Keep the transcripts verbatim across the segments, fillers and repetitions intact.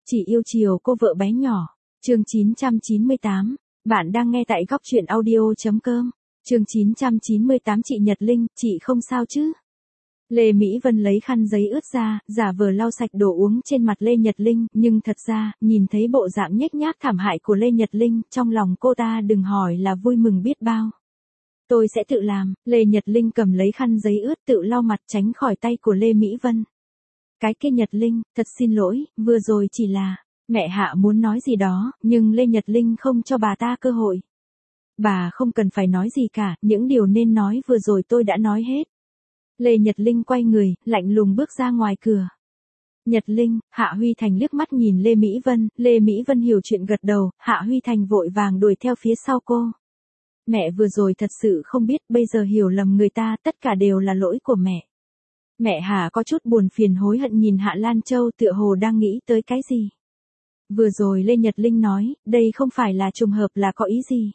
Chị yêu chiều cô vợ bé nhỏ. Chương chín trăm chín mươi tám. Bạn đang nghe tại góc truyện audio.com. Chương chín trăm chín mươi tám. Chị Nhật Linh, chị không sao chứ? Lê Mỹ Vân lấy khăn giấy ướt ra, giả vờ lau sạch đồ uống trên mặt Lê Nhật Linh, nhưng thật ra, nhìn thấy bộ dạng nhếch nhác thảm hại của Lê Nhật Linh, trong lòng cô ta đừng hỏi là vui mừng biết bao. Tôi sẽ tự làm. Lê Nhật Linh cầm lấy khăn giấy ướt tự lau mặt tránh khỏi tay của Lê Mỹ Vân. Cái kia Nhật Linh, thật xin lỗi, vừa rồi chỉ là, mẹ Hạ muốn nói gì đó, nhưng Lê Nhật Linh không cho bà ta cơ hội. Bà không cần phải nói gì cả, những điều nên nói vừa rồi tôi đã nói hết. Lê Nhật Linh quay người, lạnh lùng bước ra ngoài cửa. Nhật Linh, Hạ Huy Thành liếc mắt nhìn Lê Mỹ Vân, Lê Mỹ Vân hiểu chuyện gật đầu, Hạ Huy Thành vội vàng đuổi theo phía sau cô. Mẹ vừa rồi thật sự không biết, bây giờ hiểu lầm người ta, tất cả đều là lỗi của mẹ. Mẹ Hạ có chút buồn phiền hối hận nhìn Hạ Lan Châu tựa hồ đang nghĩ tới cái gì. Vừa rồi Lê Nhật Linh nói, đây không phải là trùng hợp là có ý gì.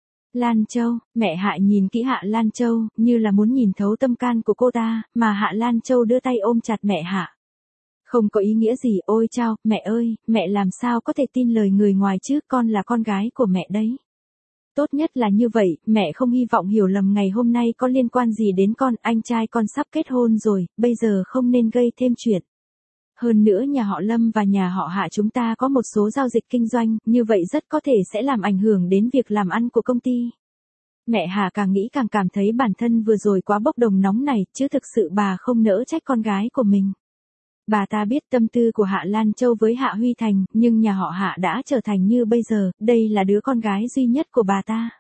Lan Châu, mẹ Hạ nhìn kỹ Hạ Lan Châu, như là muốn nhìn thấu tâm can của cô ta, mà Hạ Lan Châu đưa tay ôm chặt mẹ Hạ. Không có ý nghĩa gì, ôi chao, mẹ ơi, mẹ làm sao có thể tin lời người ngoài chứ, con là con gái của mẹ đấy. Tốt nhất là như vậy, mẹ không hy vọng hiểu lầm ngày hôm nay có liên quan gì đến con, anh trai con sắp kết hôn rồi, bây giờ không nên gây thêm chuyện. Hơn nữa nhà họ Lâm và nhà họ Hạ chúng ta có một số giao dịch kinh doanh, như vậy rất có thể sẽ làm ảnh hưởng đến việc làm ăn của công ty. Mẹ Hà càng nghĩ càng cảm thấy bản thân vừa rồi quá bốc đồng nóng này, chứ thực sự bà không nỡ trách con gái của mình. Bà ta biết tâm tư của Hạ Lan Châu với Hạ Huy Thành, nhưng nhà họ Hạ đã trở thành như bây giờ, đây là đứa con gái duy nhất của bà ta.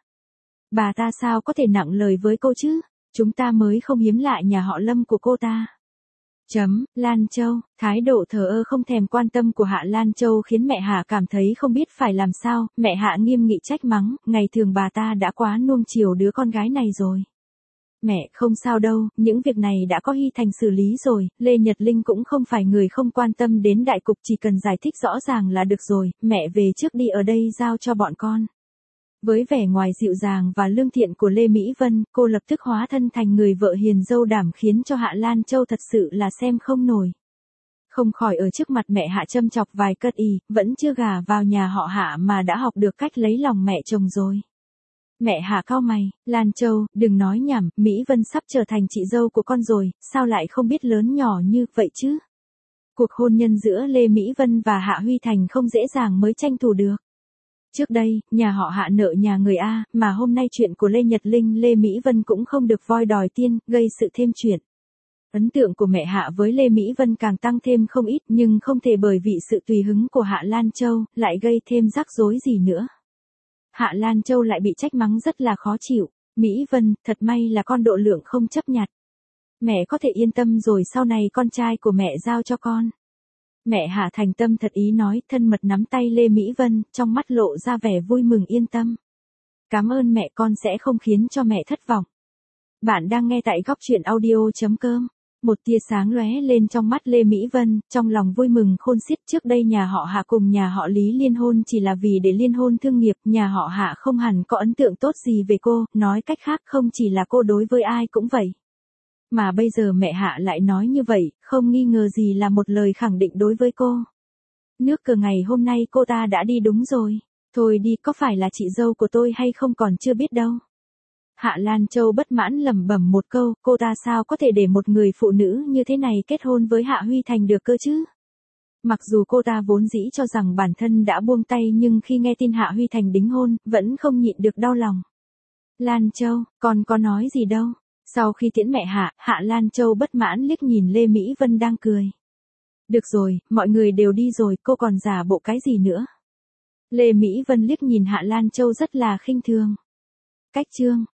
Bà ta sao có thể nặng lời với cô chứ, chúng ta mới không hiếm lạ nhà họ Lâm của cô ta. Chấm, Lan Châu, thái độ thờ ơ không thèm quan tâm của Hạ Lan Châu khiến mẹ Hạ cảm thấy không biết phải làm sao, mẹ Hạ nghiêm nghị trách mắng, ngày thường bà ta đã quá nuông chiều đứa con gái này rồi. Mẹ, không sao đâu, những việc này đã có Hy Thành xử lý rồi, Lê Nhật Linh cũng không phải người không quan tâm đến đại cục, chỉ cần giải thích rõ ràng là được rồi, mẹ về trước đi, ở đây giao cho bọn con. Với vẻ ngoài dịu dàng và lương thiện của Lê Mỹ Vân, cô lập tức hóa thân thành người vợ hiền dâu đảm khiến cho Hạ Lan Châu thật sự là xem không nổi. Không khỏi ở trước mặt mẹ Hạ châm chọc vài cất y, vẫn chưa gả vào nhà họ Hạ mà đã học được cách lấy lòng mẹ chồng rồi. Mẹ Hạ cau mày, Lan Châu, đừng nói nhảm, Mỹ Vân sắp trở thành chị dâu của con rồi, sao lại không biết lớn nhỏ như vậy chứ? Cuộc hôn nhân giữa Lê Mỹ Vân và Hạ Huy Thành không dễ dàng mới tranh thủ được. Trước đây, nhà họ Hạ nợ nhà người A, mà hôm nay chuyện của Lê Nhật Linh, Lê Mỹ Vân cũng không được voi đòi tiên, gây sự thêm chuyện. Ấn tượng của mẹ Hạ với Lê Mỹ Vân càng tăng thêm không ít, nhưng không thể bởi vì sự tùy hứng của Hạ Lan Châu, lại gây thêm rắc rối gì nữa. Hạ Lan Châu lại bị trách mắng rất là khó chịu. Mỹ Vân, thật may là con độ lượng không chấp nhặt. Mẹ có thể yên tâm rồi, sau này con trai của mẹ giao cho con. Mẹ Hạ thành tâm thật ý nói, thân mật nắm tay Lê Mỹ Vân, trong mắt lộ ra vẻ vui mừng yên tâm. Cảm ơn mẹ, con sẽ không khiến cho mẹ thất vọng. Bạn đang nghe tại góc truyện audio.com. Một tia sáng lóe lên trong mắt Lê Mỹ Vân, trong lòng vui mừng khôn xiết. Trước đây nhà họ Hạ cùng nhà họ Lý liên hôn chỉ là vì để liên hôn thương nghiệp, nhà họ Hạ không hẳn có ấn tượng tốt gì về cô, nói cách khác không chỉ là cô, đối với ai cũng vậy. Mà bây giờ mẹ Hạ lại nói như vậy, không nghi ngờ gì là một lời khẳng định đối với cô. Nước cờ ngày hôm nay cô ta đã đi đúng rồi. Thôi đi, có phải là chị dâu của tôi hay không còn chưa biết đâu. Hạ Lan Châu bất mãn lẩm bẩm một câu, cô ta sao có thể để một người phụ nữ như thế này kết hôn với Hạ Huy Thành được cơ chứ? Mặc dù cô ta vốn dĩ cho rằng bản thân đã buông tay, nhưng khi nghe tin Hạ Huy Thành đính hôn, vẫn không nhịn được đau lòng. Lan Châu, con có nói gì đâu? Sau khi tiễn mẹ Hạ, Hạ Lan Châu bất mãn liếc nhìn Lê Mỹ Vân đang cười. Được rồi, mọi người đều đi rồi, cô còn giả bộ cái gì nữa? Lê Mỹ Vân liếc nhìn Hạ Lan Châu rất là khinh thường. Cách chương,